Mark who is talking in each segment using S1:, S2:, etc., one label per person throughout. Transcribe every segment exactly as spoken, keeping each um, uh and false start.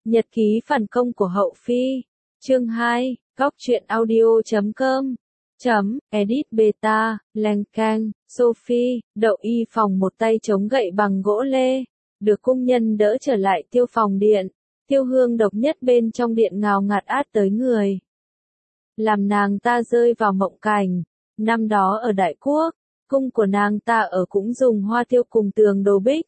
S1: Nhật ký phản công của Hậu Phi. Chương hai, góc truyện audio.com. Chấm, edit beta, leng keng, Sophie, Đậu Y Phòng một tay chống gậy bằng gỗ lê, được cung nhân đỡ trở lại tiêu phòng điện, tiêu hương độc nhất bên trong điện ngào ngạt át tới người. Làm nàng ta rơi vào mộng cảnh, năm đó ở Đại Quốc, cung của nàng ta ở cũng dùng hoa tiêu cùng tường đồ bích.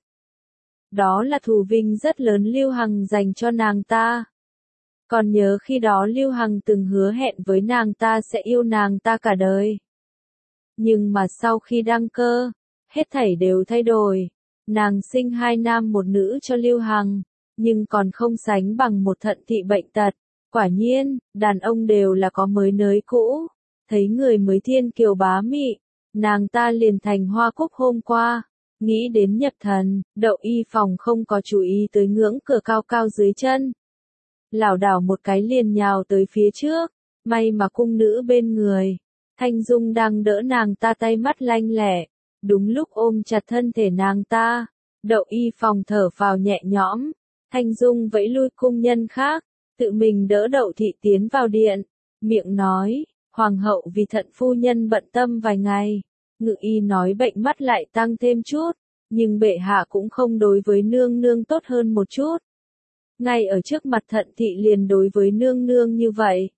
S1: Đó là thù vinh rất lớn Lưu Hằng dành cho nàng ta. Còn nhớ khi đó Lưu Hằng từng hứa hẹn với nàng ta sẽ yêu nàng ta cả đời. Nhưng mà sau khi đăng cơ, hết thảy đều thay đổi. Nàng sinh hai nam một nữ cho Lưu Hằng, nhưng còn không sánh bằng một thận thị bệnh tật. Quả nhiên, đàn ông đều là có mới nới cũ. Thấy người mới thiên kiều bá mị, nàng ta liền thành hoa cúc hôm qua. Nghĩ đến nhập thần, Đậu Y Phòng không có chú ý tới ngưỡng cửa cao cao dưới chân. Lảo đảo một cái liền nhào tới phía trước, may mà cung nữ bên người. Thanh Dung đang đỡ nàng ta tay mắt lanh lẹ, đúng lúc ôm chặt thân thể nàng ta. Đậu Y Phòng thở phào nhẹ nhõm, Thanh Dung vẫy lui cung nhân khác, tự mình đỡ Đậu Thị tiến vào điện, miệng nói, Hoàng hậu vì thận phu nhân bận tâm vài ngày. Ngự y nói bệnh mắt lại tăng thêm chút, nhưng bệ hạ cũng không đối với nương nương tốt hơn một chút. Ngay ở trước mặt thận thị liền đối với nương nương như vậy.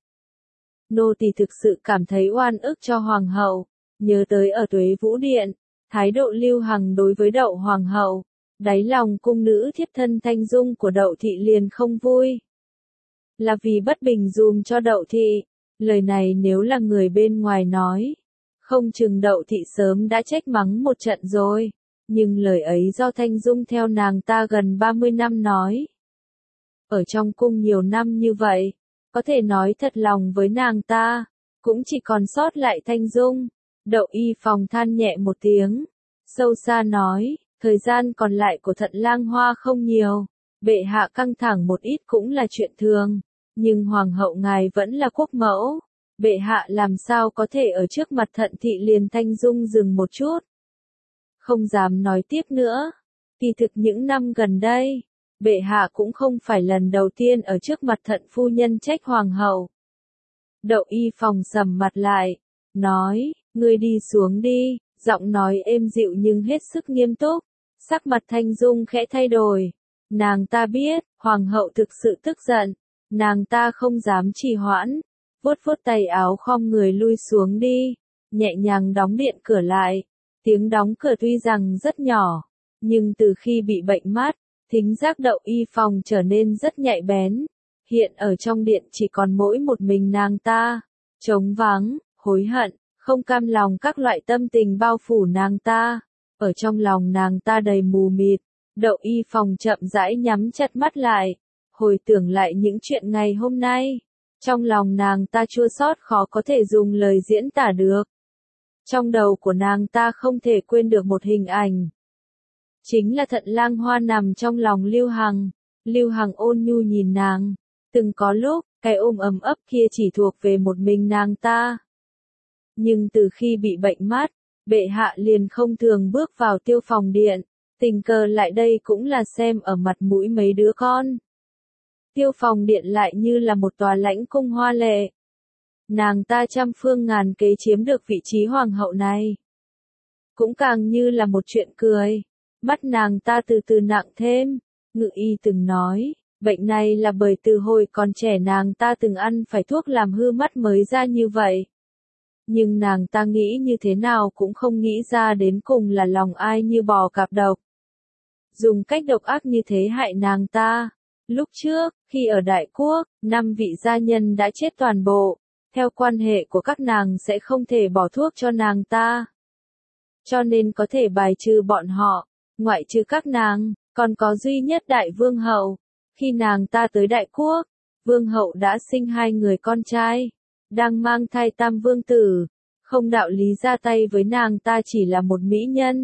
S1: Nô tỳ thực sự cảm thấy oan ức cho hoàng hậu, nhớ tới ở Tuế Vũ Điện, thái độ Lưu Hằng đối với Đậu hoàng hậu, đáy lòng cung nữ thiếp thân Thanh Dung của Đậu thị liền không vui. Là vì bất bình dùm cho Đậu thị, lời này nếu là người bên ngoài nói, không chừng Đậu thị sớm đã trách mắng một trận rồi, nhưng lời ấy do Thanh Dung theo nàng ta gần ba mươi năm nói. Ở trong cung nhiều năm như vậy, có thể nói thật lòng với nàng ta, cũng chỉ còn sót lại Thanh Dung. Đậu Y Phòng than nhẹ một tiếng, sâu xa nói, thời gian còn lại của thận lang hoa không nhiều, bệ hạ căng thẳng một ít cũng là chuyện thường, nhưng hoàng hậu ngài vẫn là quốc mẫu. Bệ hạ làm sao có thể ở trước mặt thận thị liền. Thanh Dung dừng một chút, không dám nói tiếp nữa. Kỳ thực những năm gần đây, bệ hạ cũng không phải lần đầu tiên ở trước mặt thận phu nhân trách hoàng hậu. Đậu Y Phòng sầm mặt lại, nói, ngươi đi xuống đi, giọng nói êm dịu nhưng hết sức nghiêm túc. Sắc mặt Thanh Dung khẽ thay đổi, nàng ta biết, hoàng hậu thực sự tức giận, nàng ta không dám trì hoãn. Vuốt vuốt tay áo khom người lui xuống đi, nhẹ nhàng đóng điện cửa lại. Tiếng đóng cửa tuy rằng rất nhỏ, nhưng từ khi bị bệnh mắt, thính giác Đậu Y Phòng trở nên rất nhạy bén. Hiện ở trong điện chỉ còn mỗi một mình nàng ta, trống vắng, hối hận, không cam lòng các loại tâm tình bao phủ nàng ta. Ở trong lòng nàng ta đầy mù mịt, Đậu Y Phòng chậm rãi nhắm chặt mắt lại, hồi tưởng lại những chuyện ngày hôm nay. Trong lòng nàng ta chua xót khó có thể dùng lời diễn tả được. Trong đầu của nàng ta không thể quên được một hình ảnh. Chính là thận lang hoa nằm trong lòng Lưu Hằng. Lưu Hằng ôn nhu nhìn nàng. Từng có lúc, cái ôm ấm ấp kia chỉ thuộc về một mình nàng ta. Nhưng từ khi bị bệnh mắt, bệ hạ liền không thường bước vào tiêu phòng điện. Tình cờ lại đây cũng là xem ở mặt mũi mấy đứa con. Tiêu phòng điện lại như là một tòa lãnh cung hoa lệ. Nàng ta trăm phương ngàn kế chiếm được vị trí hoàng hậu này. Cũng càng như là một chuyện cười. Mắt nàng ta từ từ nặng thêm. Ngự y từng nói, bệnh này là bởi từ hồi còn trẻ nàng ta từng ăn phải thuốc làm hư mắt mới ra như vậy. Nhưng nàng ta nghĩ như thế nào cũng không nghĩ ra đến cùng là lòng ai như bò cạp độc. Dùng cách độc ác như thế hại nàng ta. Lúc trước, khi ở Đại Quốc, năm vị gia nhân đã chết toàn bộ, theo quan hệ của các nàng sẽ không thể bỏ thuốc cho nàng ta. Cho nên có thể bài trừ bọn họ, ngoại trừ các nàng, còn có duy nhất Đại Vương Hậu. Khi nàng ta tới Đại Quốc, Vương Hậu đã sinh hai người con trai, đang mang thai tam vương tử, không đạo lý ra tay với nàng ta chỉ là một mỹ nhân.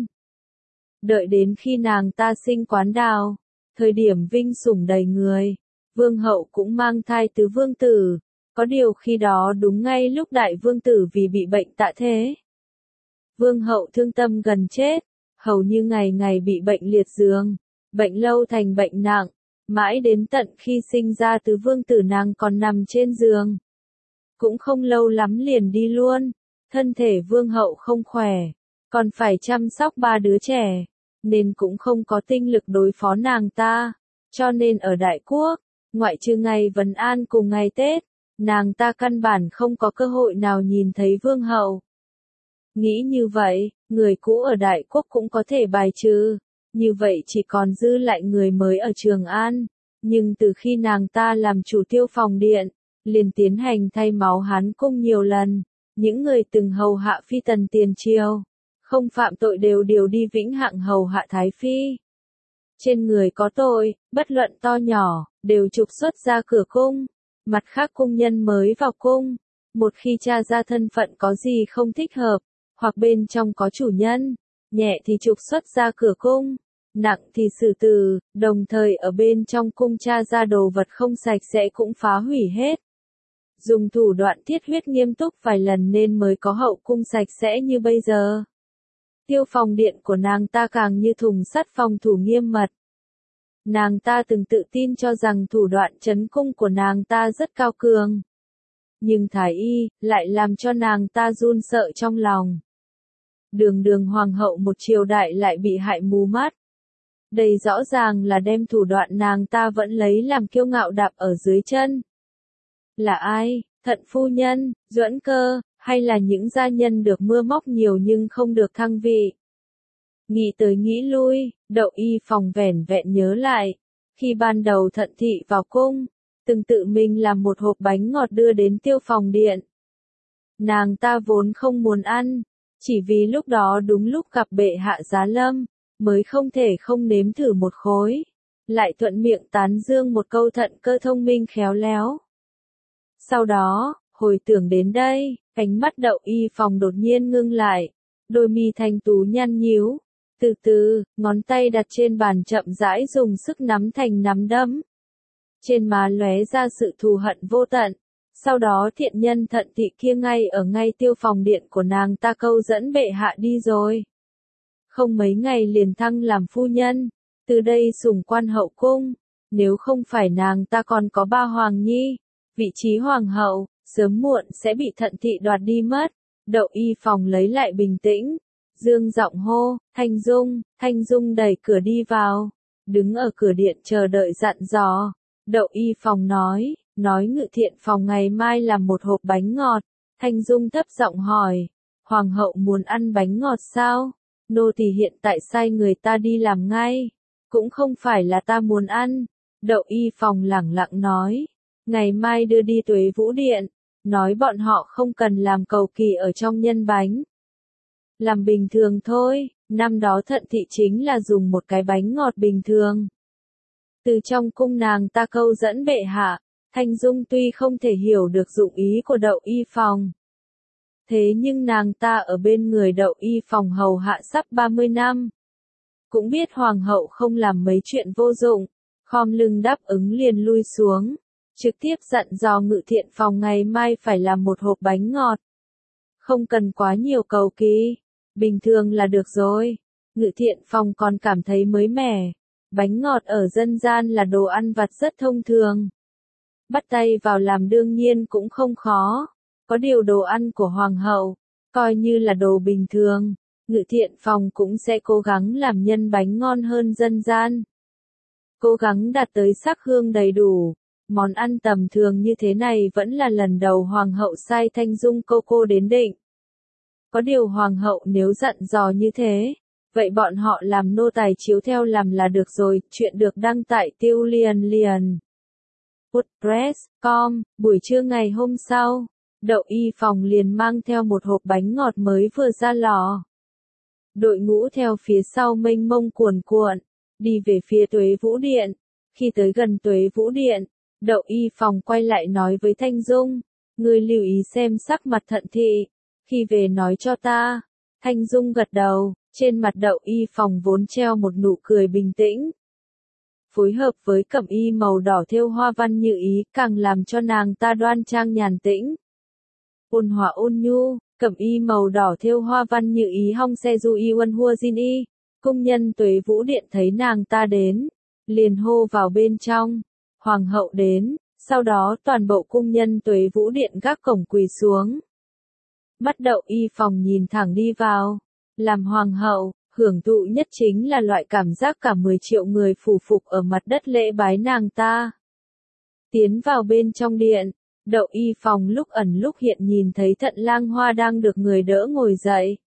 S1: Đợi đến khi nàng ta sinh Quán Đào, thời điểm vinh sủng đầy người, Vương Hậu cũng mang thai tứ vương tử, có điều khi đó đúng ngay lúc Đại Vương tử vì bị bệnh tạ thế. Vương Hậu thương tâm gần chết, hầu như ngày ngày bị bệnh liệt giường, bệnh lâu thành bệnh nặng, Mãi đến tận khi sinh ra tứ vương tử nàng còn nằm trên giường. Cũng không lâu lắm liền đi luôn, thân thể vương hậu không khỏe, còn phải chăm sóc ba đứa trẻ, nên cũng không có tinh lực đối phó nàng ta, cho nên ở Đại Quốc, ngoại trừ ngày Vân An cùng ngày Tết, nàng ta căn bản không có cơ hội nào nhìn thấy vương hậu. Nghĩ như vậy, người cũ ở Đại Quốc cũng có thể bài trừ, như vậy chỉ còn dư lại người mới ở Trường An, nhưng từ khi nàng ta làm chủ Tiêu Phòng Điện, liền tiến hành thay máu Hán Cung nhiều lần, những người từng hầu hạ phi tần tiền triều, không phạm tội đều điều đi vĩnh hằng hầu hạ Thái Phi. Trên người có tội, bất luận to nhỏ, đều trục xuất ra cửa cung, mặt khác cung nhân mới vào cung, một khi tra ra thân phận có gì không thích hợp, hoặc bên trong có chủ nhân, nhẹ thì trục xuất ra cửa cung, nặng thì xử tử, đồng thời ở bên trong cung tra ra đồ vật không sạch sẽ cũng phá hủy hết. Dùng thủ đoạn thiết huyết nghiêm túc vài lần nên mới có hậu cung sạch sẽ như bây giờ. Tiêu Phòng Điện của nàng ta càng như thùng sắt phòng thủ nghiêm mật. Nàng ta từng tự tin cho rằng thủ đoạn trấn cung của nàng ta rất cao cường. Nhưng Thái Y lại làm cho nàng ta run sợ trong lòng. Đường đường hoàng hậu một triều đại lại bị hại mù mắt. Đây rõ ràng là đem thủ đoạn nàng ta vẫn lấy làm kiêu ngạo đạp ở dưới chân. Là ai, Thận phu nhân, Duẫn Cơ, hay là những gia nhân được mưa móc nhiều nhưng không được thăng vị? Nghĩ tới nghĩ lui, Đậu Y Phòng vẻn vẹn nhớ lại, khi ban đầu Thận thị vào cung, từng tự mình làm một hộp bánh ngọt đưa đến Tiêu Phòng Điện. Nàng ta vốn không muốn ăn, chỉ vì lúc đó đúng lúc gặp bệ hạ giá lâm, mới không thể không nếm thử một khối, lại thuận miệng tán dương một câu Thận Cơ thông minh khéo léo. Sau đó, hồi tưởng đến đây, ánh mắt Đậu Y Phòng đột nhiên ngưng lại, đôi mi thanh tú nhăn nhíu, từ từ, ngón tay đặt trên bàn chậm rãi dùng sức nắm thành nắm đấm. Trên má lóe ra sự thù hận vô tận, sau đó thiện nhân Thận thị kia ngay ở ngay Tiêu Phòng Điện của nàng ta câu dẫn bệ hạ đi rồi. Không mấy ngày liền thăng làm phu nhân, từ đây sủng quan hậu cung, nếu không phải nàng ta còn có ba hoàng nhi, vị trí hoàng hậu, sớm muộn sẽ bị Thận thị đoạt đi mất. Đậu Y Phòng lấy lại bình tĩnh, dương giọng hô, Thanh Dung, Thanh Dung đẩy cửa đi vào, đứng ở cửa điện chờ đợi dặn dò. Đậu Y Phòng nói, nói Ngự Thiện Phòng ngày mai làm một hộp bánh ngọt. Thanh Dung thấp giọng hỏi, hoàng hậu muốn ăn bánh ngọt sao? Nô tỳ hiện tại sai người ta đi làm ngay, cũng không phải là ta muốn ăn. Đậu Y Phòng lẳng lặng nói, ngày mai đưa đi Tuế Vũ Điện, nói bọn họ không cần làm cầu kỳ ở trong nhân bánh. Làm bình thường thôi, năm đó Thận thị chính là dùng một cái bánh ngọt bình thường. Từ trong cung nàng ta câu dẫn bệ hạ, Thanh Dung tuy không thể hiểu được dụng ý của Đậu Y Phòng. Thế nhưng nàng ta ở bên người Đậu Y Phòng hầu hạ sắp ba mươi năm. Cũng biết hoàng hậu không làm mấy chuyện vô dụng, khom lưng đáp ứng liền lui xuống, trực tiếp dặn dò Ngự Thiện Phòng ngày mai phải làm một hộp bánh ngọt. Không cần quá nhiều cầu kỳ, bình thường là được rồi. Ngự Thiện Phòng còn cảm thấy mới mẻ, bánh ngọt ở dân gian là đồ ăn vặt rất thông thường. Bắt tay vào làm đương nhiên cũng không khó, có điều đồ ăn của hoàng hậu, coi như là đồ bình thường, Ngự Thiện Phòng cũng sẽ cố gắng làm nhân bánh ngon hơn dân gian. Cố gắng đạt tới sắc hương đầy đủ. Món ăn tầm thường như thế này vẫn là lần đầu hoàng hậu sai Thanh Dung cô cô đến định. Có điều hoàng hậu nếu dặn dò như thế, vậy bọn họ làm nô tài chiếu theo làm là được rồi. Chuyện được đăng tại tiêu liền liền. WordPress chấm com, buổi trưa ngày hôm sau, Đậu Y Phòng liền mang theo một hộp bánh ngọt mới vừa ra lò. Đội ngũ theo phía sau mênh mông cuồn cuộn, đi về phía Tuế Vũ Điện. Khi tới gần Tuế Vũ Điện, Đậu Y Phòng quay lại nói với Thanh Dung, ngươi lưu ý xem sắc mặt Thận thị, khi về nói cho ta. Thanh Dung gật đầu, trên mặt Đậu Y Phòng vốn treo một nụ cười bình tĩnh. Phối hợp với cẩm y màu đỏ thêu hoa văn như ý càng làm cho nàng ta đoan trang nhàn tĩnh. Ôn hòa ôn nhu, cẩm y màu đỏ thêu hoa văn như ý hong xe du y uân hua jin y. Cung nhân Tuế Vũ Điện thấy nàng ta đến, liền hô vào bên trong. Hoàng hậu đến, sau đó toàn bộ cung nhân Tuế Vũ Điện gác cổng quỳ xuống. Bắt Đậu Y Phòng nhìn thẳng đi vào. Làm hoàng hậu, hưởng thụ nhất chính là loại cảm giác cả mười triệu người phủ phục ở mặt đất lễ bái nàng ta. Tiến vào bên trong điện, Đậu Y Phòng lúc ẩn lúc hiện nhìn thấy Thận Lang Hoa đang được người đỡ ngồi dậy.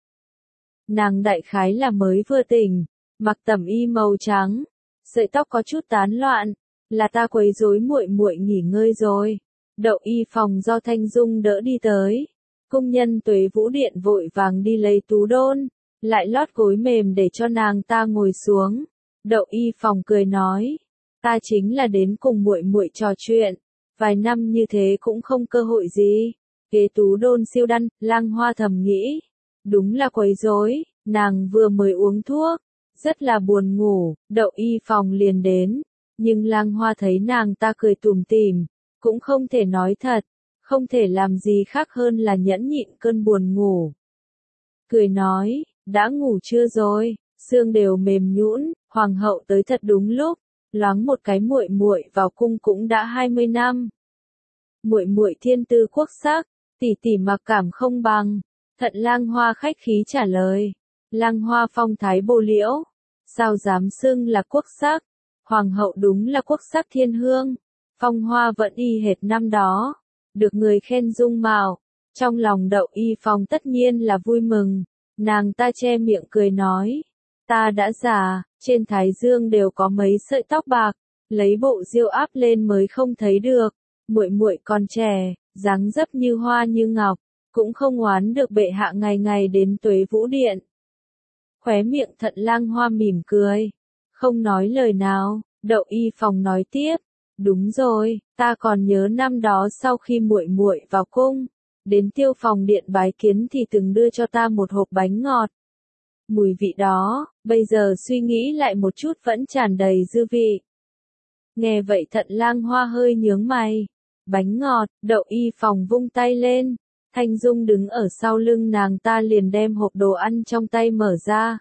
S1: Nàng đại khái là mới vừa tỉnh, mặc tẩm y màu trắng, sợi tóc có chút tán loạn, là ta quấy rối muội muội nghỉ ngơi rồi. Đậu Y Phòng do Thanh Dung đỡ đi tới. Cung nhân Tuế Vũ Điện vội vàng đi lấy tú đôn, lại lót gối mềm để cho nàng ta ngồi xuống. Đậu Y Phòng cười nói, ta chính là đến cùng muội muội trò chuyện, vài năm như thế cũng không cơ hội gì. Kế tú đôn siêu đăn, Lang Hoa thầm nghĩ, đúng là quấy rối, nàng vừa mới uống thuốc, rất là buồn ngủ. Đậu Y Phòng liền đến, nhưng Lang Hoa thấy nàng ta cười tủm tỉm, cũng không thể nói thật, không thể làm gì khác hơn là nhẫn nhịn cơn buồn ngủ. Cười nói, đã ngủ chưa rồi, xương đều mềm nhũn, hoàng hậu tới thật đúng lúc, loáng một cái muội muội vào cung cũng đã hai mươi năm. Muội muội thiên tư quốc sắc, tỷ tỷ mặc cảm không bằng. Thận Lang Hoa khách khí trả lời. Lang Hoa phong thái bồ liễu, sao dám xưng là quốc sắc, hoàng hậu đúng là quốc sắc thiên hương, phong hoa vẫn y hệt năm đó, được người khen dung mạo, trong lòng Đậu Y Phòng tất nhiên là vui mừng, nàng ta che miệng cười nói, ta đã già, trên thái dương đều có mấy sợi tóc bạc, lấy bộ diêu áp lên mới không thấy được, muội muội còn trẻ, dáng dấp như hoa như ngọc, cũng không oán được bệ hạ ngày ngày đến Tuế Vũ Điện. Khóe miệng Thận Lang Hoa mỉm cười, không nói lời nào. Đậu Y Phòng nói tiếp, đúng rồi, ta còn nhớ năm đó sau khi muội muội vào cung, đến Tiêu Phòng Điện bái kiến thì từng đưa cho ta một hộp bánh ngọt. Mùi vị đó, bây giờ suy nghĩ lại một chút vẫn tràn đầy dư vị. Nghe vậy Thận Lang Hoa hơi nhướng mày. Bánh ngọt, Đậu Y Phòng vung tay lên. Thanh Dung đứng ở sau lưng nàng ta liền đem hộp đồ ăn trong tay mở ra.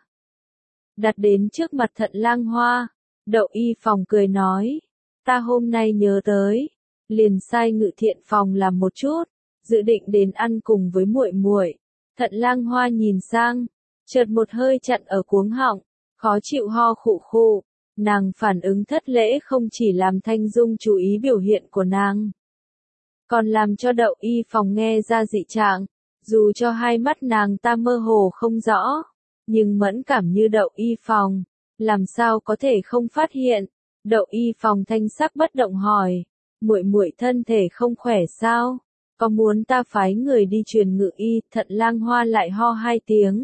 S1: Đặt đến trước mặt Thận Lang Hoa. Đậu Y Phòng cười nói, ta hôm nay nhớ tới, liền sai Ngự Thiện Phòng làm một chút, dự định đến ăn cùng với muội muội. Thận Lang Hoa nhìn sang, chợt một hơi chặn ở cuống họng, khó chịu ho khụ khụ, nàng phản ứng thất lễ không chỉ làm Thanh Dung chú ý biểu hiện của nàng, còn làm cho Đậu Y Phòng nghe ra dị trạng, dù cho hai mắt nàng ta mơ hồ không rõ, nhưng mẫn cảm như Đậu Y Phòng, làm sao có thể không phát hiện. Đậu Y Phòng thanh sắc bất động hỏi, muội muội thân thể không khỏe sao? Có muốn ta phái người đi truyền ngự y? Thận Lang Hoa lại ho hai tiếng.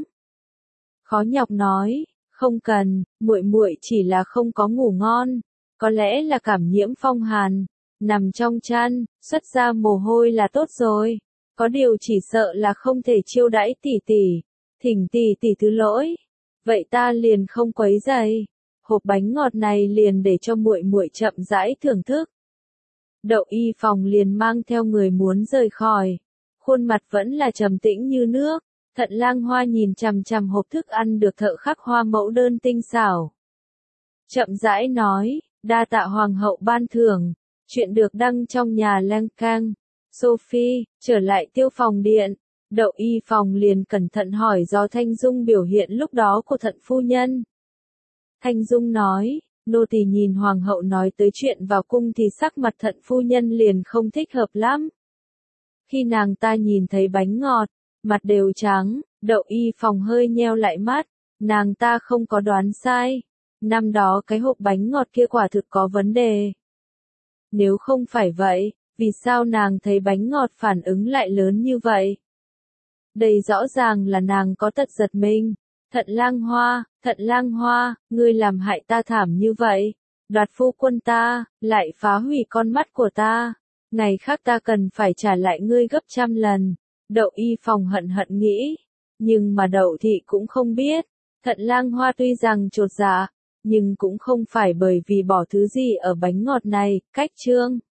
S1: Khó nhọc nói, không cần, muội muội chỉ là không có ngủ ngon, có lẽ là cảm nhiễm phong hàn, nằm trong chăn, xuất ra mồ hôi là tốt rồi. Có điều chỉ sợ là không thể chiêu đãi tỷ tỷ, thỉnh tỷ tỷ thứ lỗi. Vậy ta liền không quấy rầy. Hộp bánh ngọt này liền để cho muội muội chậm rãi thưởng thức. Đậu Y Phòng liền mang theo người muốn rời khỏi, khuôn mặt vẫn là trầm tĩnh như nước. Thận Lang Hoa nhìn chằm chằm hộp thức ăn được thợ khắc hoa mẫu đơn tinh xảo, chậm rãi nói, đa tạ hoàng hậu ban thưởng. Chuyện được đăng trong nhà Lang Cang. Sophie trở lại Tiêu Phòng Điện, Đậu Y Phòng liền cẩn thận hỏi do Thanh Dung biểu hiện lúc đó của Thận phu nhân. Thanh Dung nói, nô tỳ nhìn hoàng hậu nói tới chuyện vào cung thì sắc mặt Thận phu nhân liền không thích hợp lắm. Khi nàng ta nhìn thấy bánh ngọt, mặt đều trắng. Đậu Y Phòng hơi nheo lại mắt, nàng ta không có đoán sai. Năm đó cái hộp bánh ngọt kia quả thực có vấn đề. Nếu không phải vậy, vì sao nàng thấy bánh ngọt phản ứng lại lớn như vậy? Đây rõ ràng là nàng có tật giật mình. Thận Lang Hoa, Thận Lang Hoa, ngươi làm hại ta thảm như vậy, đoạt phu quân ta, lại phá hủy con mắt của ta, ngày khác ta cần phải trả lại ngươi gấp trăm lần. Đậu Y Phòng hận hận nghĩ, nhưng mà Đậu thị cũng không biết, Thận Lang Hoa tuy rằng chột dạ, nhưng cũng không phải bởi vì bỏ thứ gì ở bánh ngọt này. Cách chương